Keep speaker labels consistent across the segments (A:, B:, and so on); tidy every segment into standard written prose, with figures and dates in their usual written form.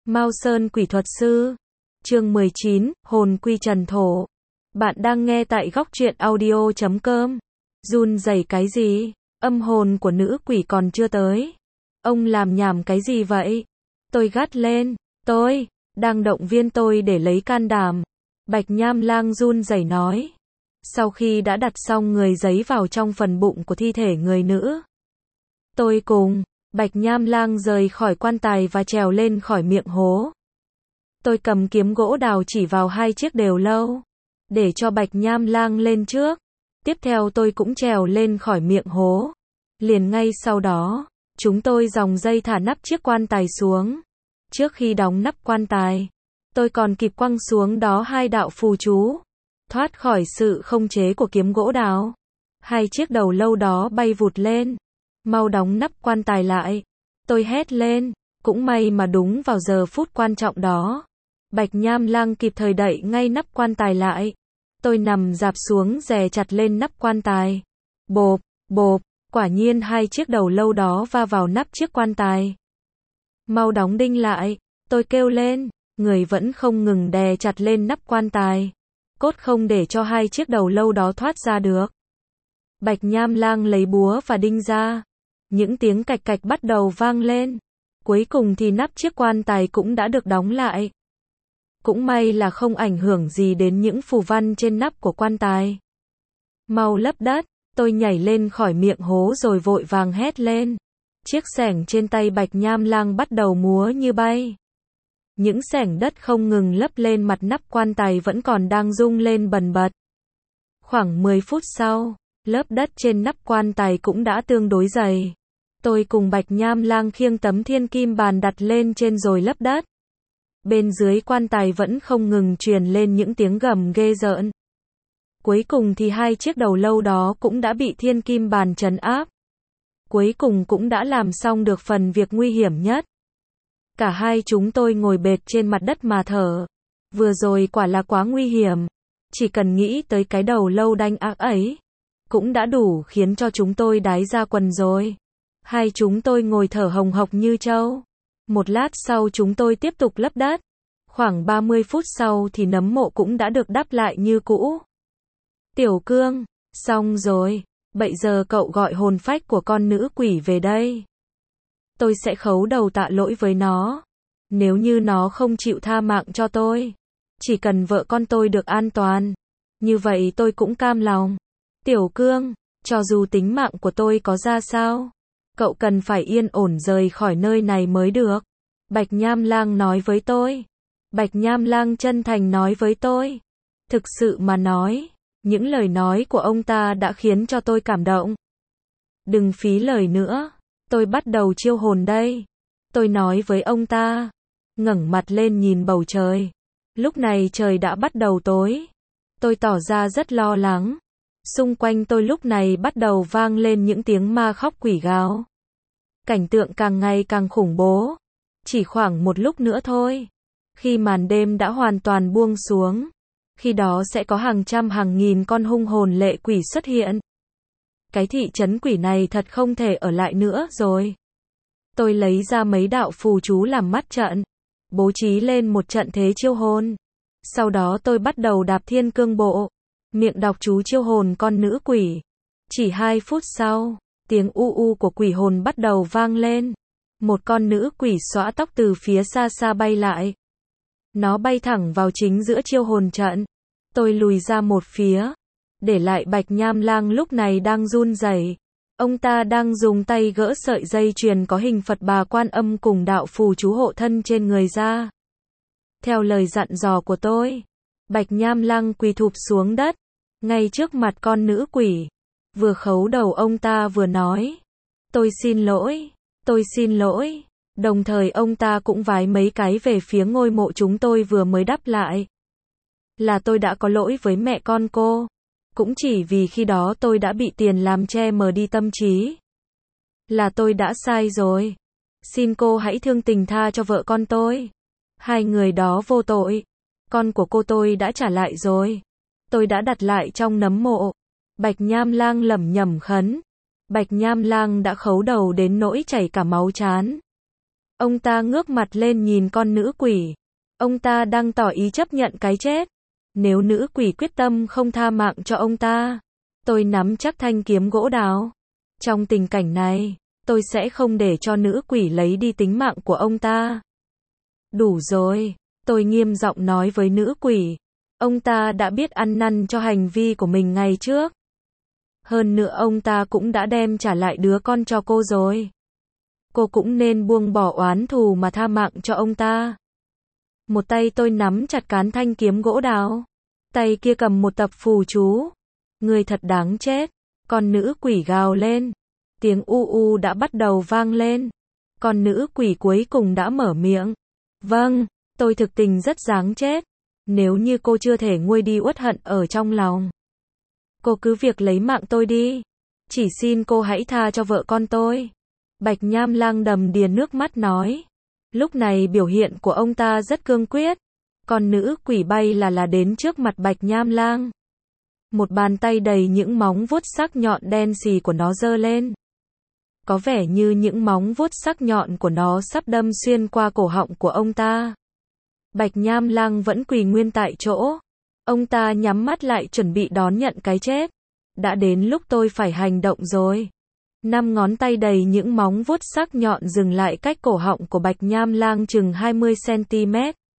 A: Mao Sơn Quỷ Thuật Sư. Chương 19, Hồn Quy Trần Thổ. Bạn đang nghe tại góc truyện audio.com. Run rẩy cái gì? Âm hồn của nữ quỷ còn chưa tới. Ông làm nhảm cái gì vậy? Tôi gắt lên. Tôi đang động viên tôi để lấy can đảm. Bạch Nham Lang run rẩy nói. Sau khi đã đặt xong người giấy vào trong phần bụng của thi thể người nữ, tôi cùng Bạch Nham Lang rời khỏi quan tài và trèo lên khỏi miệng hố. Tôi cầm kiếm gỗ đào chỉ vào hai chiếc đèo lâu, để cho Bạch Nham Lang lên trước. Tiếp theo tôi cũng trèo lên khỏi miệng hố. Liền ngay sau đó, chúng tôi giòng dây thả nắp chiếc quan tài xuống. Trước khi đóng nắp quan tài, tôi còn kịp quăng xuống đó hai đạo phù chú, thoát khỏi sự khống chế của kiếm gỗ đào. Hai chiếc đầu lâu đó bay vụt lên. Mau đóng nắp quan tài lại. Tôi hét lên. Cũng may mà đúng vào giờ phút quan trọng đó, Bạch Nham Lang kịp thời đậy ngay nắp quan tài lại. Tôi nằm rạp xuống dè chặt lên nắp quan tài. Bộp, bộp, quả nhiên hai chiếc đầu lâu đó va vào nắp chiếc quan tài. Mau đóng đinh lại, tôi kêu lên. Người vẫn không ngừng đè chặt lên nắp quan tài, cốt không để cho hai chiếc đầu lâu đó thoát ra được. Bạch Nham Lang lấy búa và đinh ra. Những tiếng cạch cạch bắt đầu vang lên. Cuối cùng thì nắp chiếc quan tài cũng đã được đóng lại. Cũng may là không ảnh hưởng gì đến những phù văn trên nắp của quan tài. Mau lấp đất, tôi nhảy lên khỏi miệng hố rồi vội vàng hét lên. Chiếc xẻng trên tay Bạch Nham Lang bắt đầu múa như bay. Những xẻng đất không ngừng lấp lên mặt nắp quan tài vẫn còn đang rung lên bần bật. Khoảng 10 phút sau, lớp đất trên nắp quan tài cũng đã tương đối dày. Tôi cùng Bạch Nham Lang khiêng tấm thiên kim bàn đặt lên trên rồi lấp đất. Bên dưới quan tài vẫn không ngừng truyền lên những tiếng gầm ghê rợn. Cuối cùng thì hai chiếc đầu lâu đó cũng đã bị thiên kim bàn trấn áp. Cuối cùng cũng đã làm xong được phần việc nguy hiểm nhất. Cả hai chúng tôi ngồi bệt trên mặt đất mà thở. Vừa rồi quả là quá nguy hiểm. Chỉ cần nghĩ tới cái đầu lâu đanh ác ấy, cũng đã đủ khiến cho chúng tôi đái ra quần rồi. Hai chúng tôi ngồi thở hồng hộc như trâu. Một lát sau chúng tôi tiếp tục lấp đất. Khoảng 30 phút sau thì nấm mộ cũng đã được đắp lại như cũ. Tiểu Cương, xong rồi. Bây giờ cậu gọi hồn phách của con nữ quỷ về đây. Tôi sẽ khấu đầu tạ lỗi với nó. Nếu như nó không chịu tha mạng cho tôi, chỉ cần vợ con tôi được an toàn, như vậy tôi cũng cam lòng. Tiểu Cương, cho dù tính mạng của tôi có ra sao, cậu cần phải yên ổn rời khỏi nơi này mới được. Bạch Nham Lang nói với tôi. Bạch Nham Lang chân thành nói với tôi. Thực sự mà nói, những lời nói của ông ta đã khiến cho tôi cảm động. Đừng phí lời nữa, tôi bắt đầu chiêu hồn đây. Tôi nói với ông ta, ngẩng mặt lên nhìn bầu trời. Lúc này trời đã bắt đầu tối. Tôi tỏ ra rất lo lắng. Xung quanh tôi lúc này bắt đầu vang lên những tiếng ma khóc quỷ gào. Cảnh tượng càng ngày càng khủng bố. Chỉ khoảng một lúc nữa thôi, khi màn đêm đã hoàn toàn buông xuống, khi đó sẽ có hàng trăm hàng nghìn con hung hồn lệ quỷ xuất hiện. Cái thị trấn quỷ này thật không thể ở lại nữa rồi. Tôi lấy ra mấy đạo phù chú làm mắt trận, bố trí lên một trận thế chiêu hồn. Sau đó tôi bắt đầu đạp thiên cương bộ, miệng đọc chú chiêu hồn con nữ quỷ. Chỉ 2 phút sau, tiếng u u của quỷ hồn bắt đầu vang lên. Một con nữ quỷ xõa tóc từ phía xa xa bay lại. Nó bay thẳng vào chính giữa chiêu hồn trận. Tôi lùi ra một phía, để lại Bạch Nham Lang lúc này đang run rẩy. Ông ta đang dùng tay gỡ sợi dây chuyền có hình Phật Bà Quan Âm cùng đạo phù chú hộ thân trên người ra. Theo lời dặn dò của tôi, Bạch Nham Lang quỳ thụp xuống đất, ngay trước mặt con nữ quỷ. Vừa khấu đầu ông ta vừa nói, tôi xin lỗi, tôi xin lỗi. Đồng thời ông ta cũng vái mấy cái về phía ngôi mộ chúng tôi vừa mới đắp lại. Là tôi đã có lỗi với mẹ con cô. Cũng chỉ vì khi đó tôi đã bị tiền làm che mờ đi tâm trí. Là tôi đã sai rồi. Xin cô hãy thương tình tha cho vợ con tôi. Hai người đó vô tội. Con của cô tôi đã trả lại rồi. Tôi đã đặt lại trong nấm mộ. Bạch Nham Lang lẩm nhẩm khấn. Bạch Nham Lang đã khấu đầu đến nỗi chảy cả máu trán. Ông ta ngước mặt lên nhìn con nữ quỷ. Ông ta đang tỏ ý chấp nhận cái chết. Nếu nữ quỷ quyết tâm không tha mạng cho ông ta, tôi nắm chắc thanh kiếm gỗ đào. Trong tình cảnh này, tôi sẽ không để cho nữ quỷ lấy đi tính mạng của ông ta. Đủ rồi, tôi nghiêm giọng nói với nữ quỷ. Ông ta đã biết ăn năn cho hành vi của mình ngày trước. Hơn nữa ông ta cũng đã đem trả lại đứa con cho cô rồi. Cô cũng nên buông bỏ oán thù mà tha mạng cho ông ta. Một tay tôi nắm chặt cán thanh kiếm gỗ đào. Tay kia cầm một tập phù chú. Người thật đáng chết. Con nữ quỷ gào lên. Tiếng u u đã bắt đầu vang lên. Con nữ quỷ cuối cùng đã mở miệng. Vâng, tôi thực tình rất đáng chết. Nếu như cô chưa thể nguôi đi uất hận ở trong lòng, cô cứ việc lấy mạng tôi đi. Chỉ xin cô hãy tha cho vợ con tôi. Bạch Nham Lang đầm đìa nước mắt nói. Lúc này biểu hiện của ông ta rất cương quyết. Con nữ quỷ bay là đến trước mặt Bạch Nham Lang. Một bàn tay đầy những móng vuốt sắc nhọn đen xì của nó giơ lên. Có vẻ như những móng vuốt sắc nhọn của nó sắp đâm xuyên qua cổ họng của ông ta. Bạch Nham Lang vẫn quỳ nguyên tại chỗ. Ông ta nhắm mắt lại chuẩn bị đón nhận cái chết. Đã đến lúc tôi phải hành động rồi. 5 ngón tay đầy những móng vuốt sắc nhọn dừng lại cách cổ họng của Bạch Nham Lang chừng 20 cm.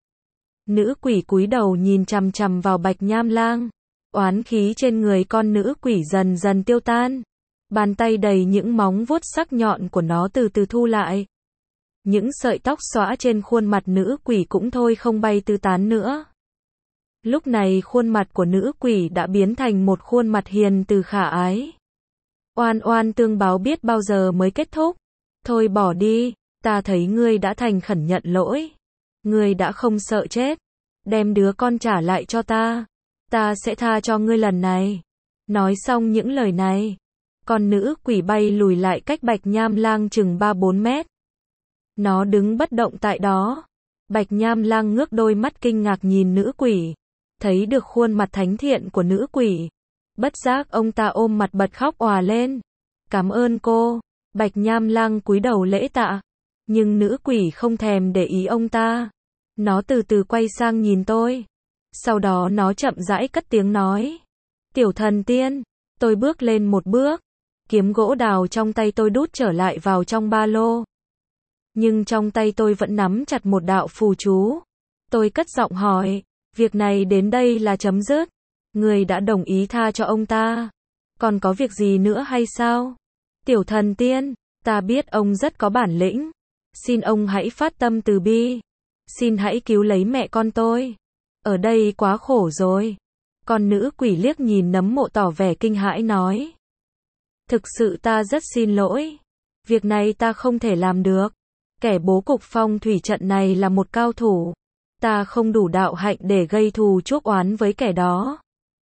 A: Nữ quỷ cúi đầu nhìn chằm chằm vào Bạch Nham Lang. Oán khí trên người con nữ quỷ dần dần tiêu tan. Bàn tay đầy những móng vuốt sắc nhọn của nó từ từ thu lại. Những sợi tóc xõa trên khuôn mặt nữ quỷ cũng thôi không bay tứ tán nữa. Lúc này khuôn mặt của nữ quỷ đã biến thành một khuôn mặt hiền từ khả ái. Oan oan tương báo biết bao giờ mới kết thúc. Thôi bỏ đi, ta thấy ngươi đã thành khẩn nhận lỗi. Ngươi đã không sợ chết. Đem đứa con trả lại cho ta. Ta sẽ tha cho ngươi lần này. Nói xong những lời này, con nữ quỷ bay lùi lại cách Bạch Nham Lang chừng 3-4 mét. Nó đứng bất động tại đó. Bạch Nham Lang ngước đôi mắt kinh ngạc nhìn nữ quỷ. Thấy được khuôn mặt thánh thiện của nữ quỷ. Bất giác ông ta ôm mặt bật khóc òa lên. Cảm ơn cô. Bạch Nham Lang cúi đầu lễ tạ. Nhưng nữ quỷ không thèm để ý ông ta. Nó từ từ quay sang nhìn tôi. Sau đó nó chậm rãi cất tiếng nói. Tiểu thần tiên. Tôi bước lên một bước. Kiếm gỗ đào trong tay tôi đút trở lại vào trong ba lô. Nhưng trong tay tôi vẫn nắm chặt một đạo phù chú. Tôi cất giọng hỏi. Việc này đến đây là chấm dứt. Người đã đồng ý tha cho ông ta. Còn có việc gì nữa hay sao? Tiểu thần tiên, ta biết ông rất có bản lĩnh. Xin ông hãy phát tâm từ bi. Xin hãy cứu lấy mẹ con tôi. Ở đây quá khổ rồi. Con nữ quỷ liếc nhìn nấm mộ tỏ vẻ kinh hãi nói. Thực sự ta rất xin lỗi. Việc này ta không thể làm được. Kẻ bố cục phong thủy trận này là một cao thủ. Ta không đủ đạo hạnh để gây thù chuốc oán với kẻ đó.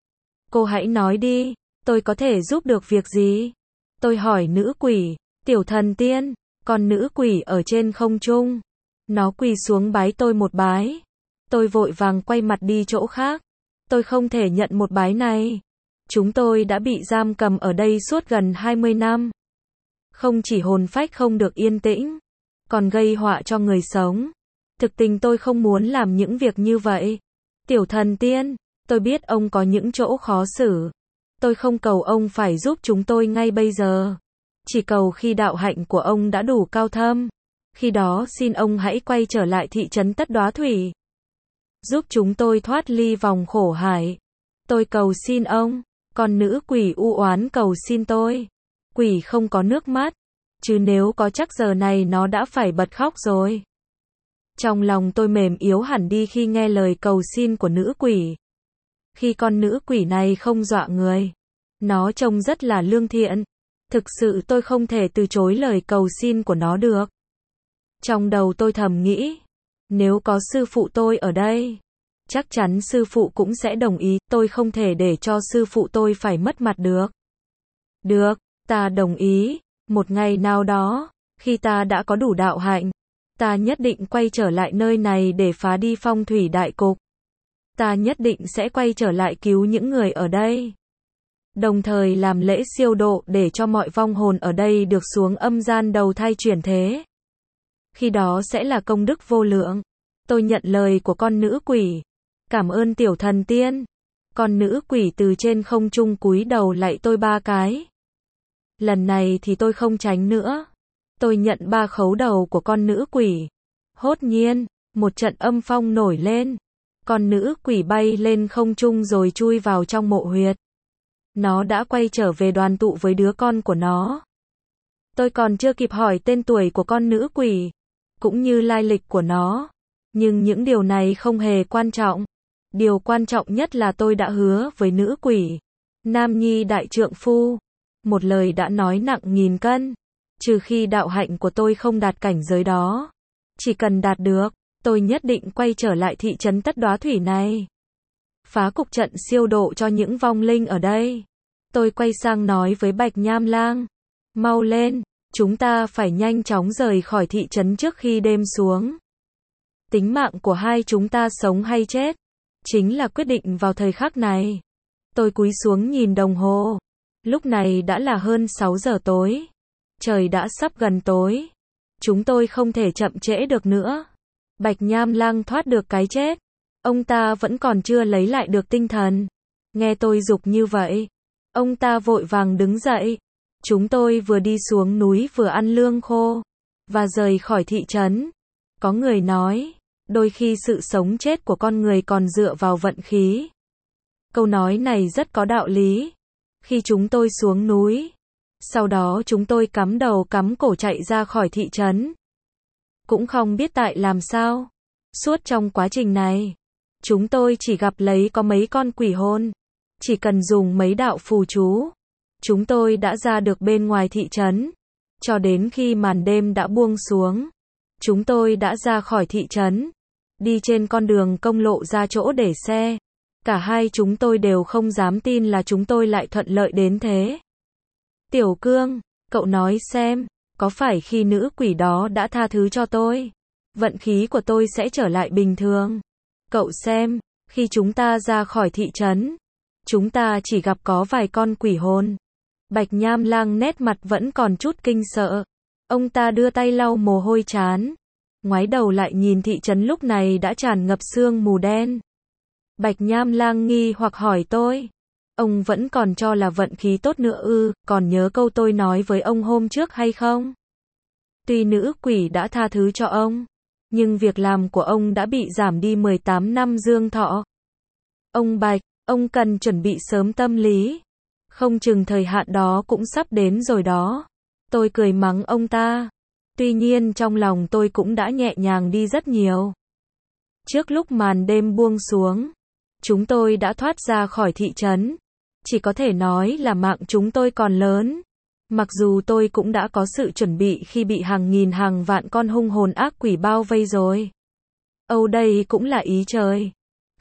A: Cô hãy nói đi, tôi có thể giúp được việc gì? Tôi hỏi nữ quỷ. Tiểu thần tiên, con nữ quỷ ở trên không trung. Nó quỳ xuống bái tôi một bái. Tôi vội vàng quay mặt đi chỗ khác. Tôi không thể nhận một bái này. Chúng tôi đã bị giam cầm ở đây suốt gần 20 năm. Không chỉ hồn phách không được yên tĩnh, còn gây họa cho người sống. Thực tình tôi không muốn làm những việc như vậy. Tiểu thần tiên, tôi biết ông có những chỗ khó xử. Tôi không cầu ông phải giúp chúng tôi ngay bây giờ. Chỉ cầu khi đạo hạnh của ông đã đủ cao thâm. Khi đó xin ông hãy quay trở lại thị trấn Tất Đóa Thủy. Giúp chúng tôi thoát ly vòng khổ hải. Tôi cầu xin ông. Con nữ quỷ u oán cầu xin tôi. Quỷ không có nước mắt. Chứ nếu có chắc giờ này nó đã phải bật khóc rồi. Trong lòng tôi mềm yếu hẳn đi khi nghe lời cầu xin của nữ quỷ. Khi con nữ quỷ này không dọa người. Nó trông rất là lương thiện. Thực sự tôi không thể từ chối lời cầu xin của nó được. Trong đầu tôi thầm nghĩ. Nếu có sư phụ tôi ở đây, chắc chắn sư phụ cũng sẽ đồng ý. Tôi không thể để cho sư phụ tôi phải mất mặt được. Được, ta đồng ý. Một ngày nào đó, khi ta đã có đủ đạo hạnh, ta nhất định quay trở lại nơi này để phá đi phong thủy đại cục. Ta nhất định sẽ quay trở lại cứu những người ở đây. Đồng thời làm lễ siêu độ để cho mọi vong hồn ở đây được xuống âm gian đầu thai chuyển thế. khi đó sẽ là công đức vô lượng. Tôi nhận lời của con nữ quỷ. Cảm ơn tiểu thần tiên. Con nữ quỷ từ trên không trung cúi đầu lạy tôi 3 cái. Lần này thì tôi không tránh nữa. Tôi nhận 3 khấu đầu của con nữ quỷ. Hốt nhiên, một trận âm phong nổi lên. Con nữ quỷ bay lên không trung rồi chui vào trong mộ huyệt. Nó đã quay trở về đoàn tụ với đứa con của nó. Tôi còn chưa kịp hỏi tên tuổi của con nữ quỷ, cũng như lai lịch của nó. Nhưng những điều này không hề quan trọng. Điều quan trọng nhất là tôi đã hứa với nữ quỷ, Nam Nhi đại trượng phu. Một lời đã nói nặng 1000 cân. Trừ khi đạo hạnh của tôi không đạt cảnh giới đó. Chỉ cần đạt được, tôi nhất định quay trở lại thị trấn Tất Đóa Thủy này. Phá cục trận siêu độ cho những vong linh ở đây. Tôi quay sang nói với Bạch Nham Lang. Mau lên, chúng ta phải nhanh chóng rời khỏi thị trấn trước khi đêm xuống. Tính mạng của hai chúng ta sống hay chết, chính là quyết định vào thời khắc này. Tôi cúi xuống nhìn đồng hồ. Lúc này đã là hơn 6 giờ tối. Trời đã sắp gần tối. Chúng tôi không thể chậm trễ được nữa. Bạch Nham Lang thoát được cái chết. Ông ta vẫn còn chưa lấy lại được tinh thần. Nghe tôi giục như vậy, ông ta vội vàng đứng dậy. Chúng tôi vừa đi xuống núi vừa ăn lương khô và rời khỏi thị trấn. Có người nói, đôi khi sự sống chết của con người còn dựa vào vận khí. Câu nói này rất có đạo lý. Khi chúng tôi xuống núi, sau đó chúng tôi cắm đầu cắm cổ chạy ra khỏi thị trấn. Cũng không biết tại làm sao, suốt trong quá trình này, chúng tôi chỉ gặp lấy có mấy con quỷ hồn. Chỉ cần dùng mấy đạo phù chú, chúng tôi đã ra được bên ngoài thị trấn. Cho đến khi màn đêm đã buông xuống, chúng tôi đã ra khỏi thị trấn, đi trên con đường công lộ ra chỗ để xe. Cả hai chúng tôi đều không dám tin là chúng tôi lại thuận lợi đến thế. Tiểu Cương, cậu nói xem, có phải khi nữ quỷ đó đã tha thứ cho tôi, vận khí của tôi sẽ trở lại bình thường? Cậu xem, khi chúng ta ra khỏi thị trấn, chúng ta chỉ gặp có vài con quỷ hồn. Bạch Nham Lang nét mặt vẫn còn chút kinh sợ. Ông ta đưa tay lau mồ hôi trán, ngoái đầu lại nhìn thị trấn lúc này đã tràn ngập sương mù đen. Bạch Nham Lang nghi hoặc hỏi tôi, ông vẫn còn cho là vận khí tốt nữa ư? Còn nhớ câu tôi nói với ông hôm trước hay không? Tuy nữ quỷ đã tha thứ cho ông, nhưng việc làm của ông đã bị giảm đi 18 năm dương thọ. Ông Bạch, ông cần chuẩn bị sớm tâm lý. Không chừng thời hạn đó cũng sắp đến rồi đó. Tôi cười mắng ông ta. Tuy nhiên trong lòng tôi cũng đã nhẹ nhàng đi rất nhiều. Trước lúc màn đêm buông xuống, chúng tôi đã thoát ra khỏi thị trấn. Chỉ có thể nói là mạng chúng tôi còn lớn. Mặc dù tôi cũng đã có sự chuẩn bị khi bị hàng nghìn hàng vạn con hung hồn ác quỷ bao vây rồi. Âu đây cũng là ý trời.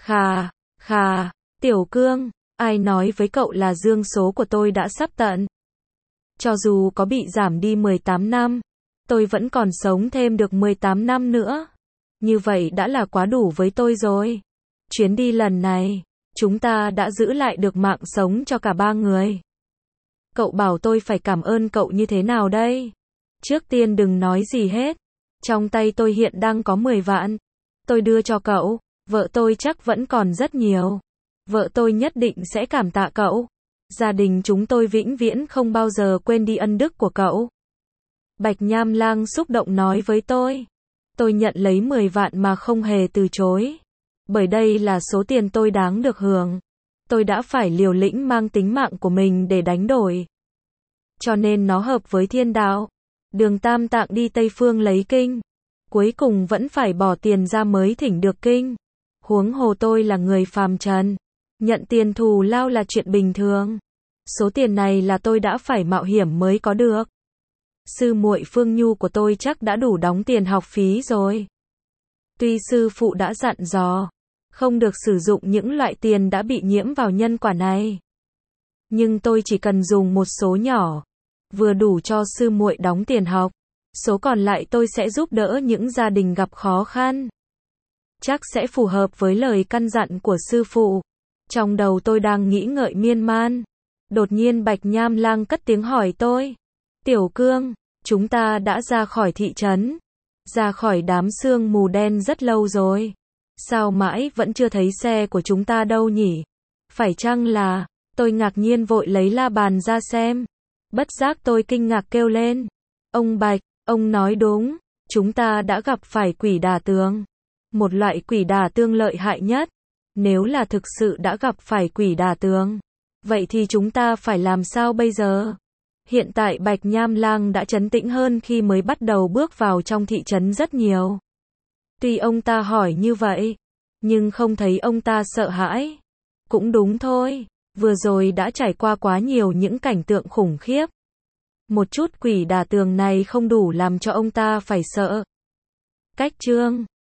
A: Khà, Tiểu Cương, ai nói với cậu là dương số của tôi đã sắp tận? Cho dù có bị giảm đi 18 năm, tôi vẫn còn sống thêm được 18 năm nữa. Như vậy đã là quá đủ với tôi rồi. Chuyến đi lần này, chúng ta đã giữ lại được mạng sống cho cả 3 người. Cậu bảo tôi phải cảm ơn cậu như thế nào đây? Trước tiên đừng nói gì hết. Trong tay tôi hiện đang có 10 vạn. Tôi đưa cho cậu, vợ tôi chắc vẫn còn rất nhiều. Vợ tôi nhất định sẽ cảm tạ cậu. Gia đình chúng tôi vĩnh viễn không bao giờ quên đi ân đức của cậu. Bạch Nham Lang xúc động nói với tôi. Tôi nhận lấy 10 vạn mà không hề từ chối. Bởi đây là số tiền tôi đáng được hưởng. Tôi đã phải liều lĩnh mang tính mạng của mình để đánh đổi. Cho nên nó hợp với thiên đạo. Đường Tam Tạng đi Tây Phương lấy kinh. Cuối cùng vẫn phải bỏ tiền ra mới thỉnh được kinh. Huống hồ tôi là người phàm trần. Nhận tiền thù lao là chuyện bình thường. Số tiền này là tôi đã phải mạo hiểm mới có được. Sư muội Phương Nhu của tôi chắc đã đủ đóng tiền học phí rồi. Tuy sư phụ đã dặn dò, không được sử dụng những loại tiền đã bị nhiễm vào nhân quả này. Nhưng tôi chỉ cần dùng một số nhỏ, vừa đủ cho sư muội đóng tiền học. Số còn lại tôi sẽ giúp đỡ những gia đình gặp khó khăn. Chắc sẽ phù hợp với lời căn dặn của sư phụ. Trong đầu tôi đang nghĩ ngợi miên man. Đột nhiên Bạch Nham Lang cất tiếng hỏi tôi. Tiểu Cương, chúng ta đã ra khỏi thị trấn. ra khỏi đám sương mù đen rất lâu rồi. Sao mãi vẫn chưa thấy xe của chúng ta đâu nhỉ? Phải chăng là... Tôi ngạc nhiên vội lấy la bàn ra xem. Bất giác tôi kinh ngạc kêu lên. Ông Bạch, ông nói đúng. Chúng ta đã gặp phải quỷ đả tường. Một loại quỷ đả tường lợi hại nhất. Nếu là thực sự đã gặp phải quỷ đả tường, vậy thì chúng ta phải làm sao bây giờ? Hiện tại Bạch Nham Lang đã trấn tĩnh hơn khi mới bắt đầu bước vào trong thị trấn rất nhiều. Tuy ông ta hỏi như vậy, nhưng không thấy ông ta sợ hãi. Cũng đúng thôi, vừa rồi đã trải qua quá nhiều những cảnh tượng khủng khiếp. Một chút quỷ đả tường này không đủ làm cho ông ta phải sợ. Cách chương